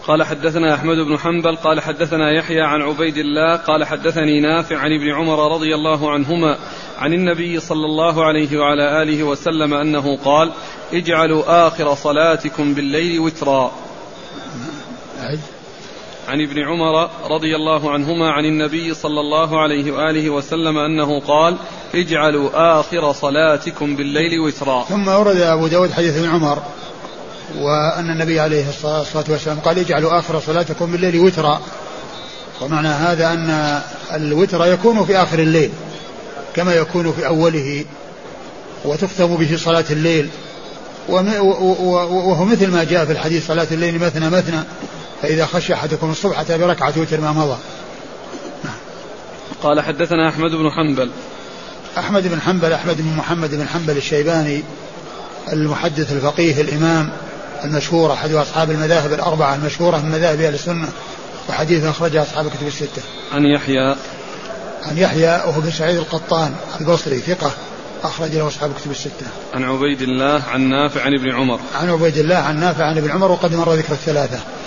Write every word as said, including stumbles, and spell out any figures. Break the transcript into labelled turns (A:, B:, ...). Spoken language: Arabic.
A: قال حدثنا أحمد بن حنبل قال حدثنا يحيى عن عبيد الله قال حدثني نافع عن ابن عمر رضي الله عنهما عن النبي صلى الله عليه وعلى آله وسلم أنه قال اجعلوا آخر صلاتكم بالليل وترا. عن ابن عمر رضي الله عنهما عن النبي صلى الله عليه وآله وسلم أنه قال اجعلوا آخر صلاتكم بالليل وترا.
B: ثم ورد أبو داود حديث ابن عمر وأن النبي عليه الصلاة والسلام قال اجعلوا آخر صلاتكم بالليل وترا، ومعنى هذا أن الوتر يكون في آخر الليل كما يكون في أوله وتختم به صلاة الليل، وهو مثل ما جاء في الحديث صلاة الليل مثنى مثنى فإذا خشي أحدكم الصبح أتى بركعة وتر ما مضى.
A: قال حدثنا أحمد بن حنبل
B: أحمد بن حنبل أحمد بن محمد بن حنبل الشيباني المحدث الفقيه الإمام المشهور أحد أصحاب المذاهب الأربعة المشهورة من مذاهب أهل السنة، وحديث أخرجه أصحاب الكتب الستة.
A: عن يحيى
B: عن يحيى وهو بن سعيد القطان البصري ثقة أخرج له أصحاب الكتب الستة.
A: عن عبيد الله عن نافع عن ابن عمر
B: عن عبيد الله عن نافع عن ابن عمر وقد مر ذكر الثلاثة.